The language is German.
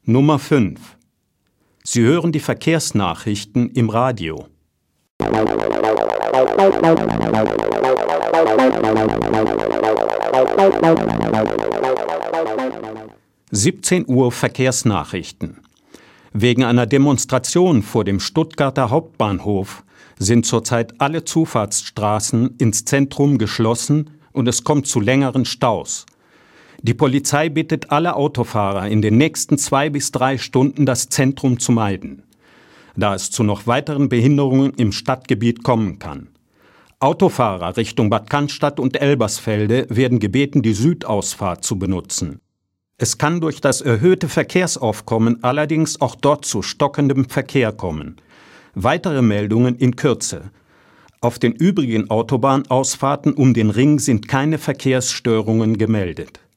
Nummer 5. Sie hören die Verkehrsnachrichten im Radio. 17 Uhr Verkehrsnachrichten. Wegen einer Demonstration vor dem Stuttgarter Hauptbahnhof sind zurzeit alle Zufahrtsstraßen ins Zentrum geschlossen und es kommt zu längeren Staus. Die Polizei bittet alle Autofahrer, in den nächsten 2 bis 3 Stunden das Zentrum zu meiden, da es zu noch weiteren Behinderungen im Stadtgebiet kommen kann. Autofahrer Richtung Bad Cannstatt und Elbersfelde werden gebeten, die Südausfahrt zu benutzen. Es kann durch das erhöhte Verkehrsaufkommen allerdings auch dort zu stockendem Verkehr kommen. Weitere Meldungen in Kürze. Auf den übrigen Autobahnausfahrten um den Ring sind keine Verkehrsstörungen gemeldet.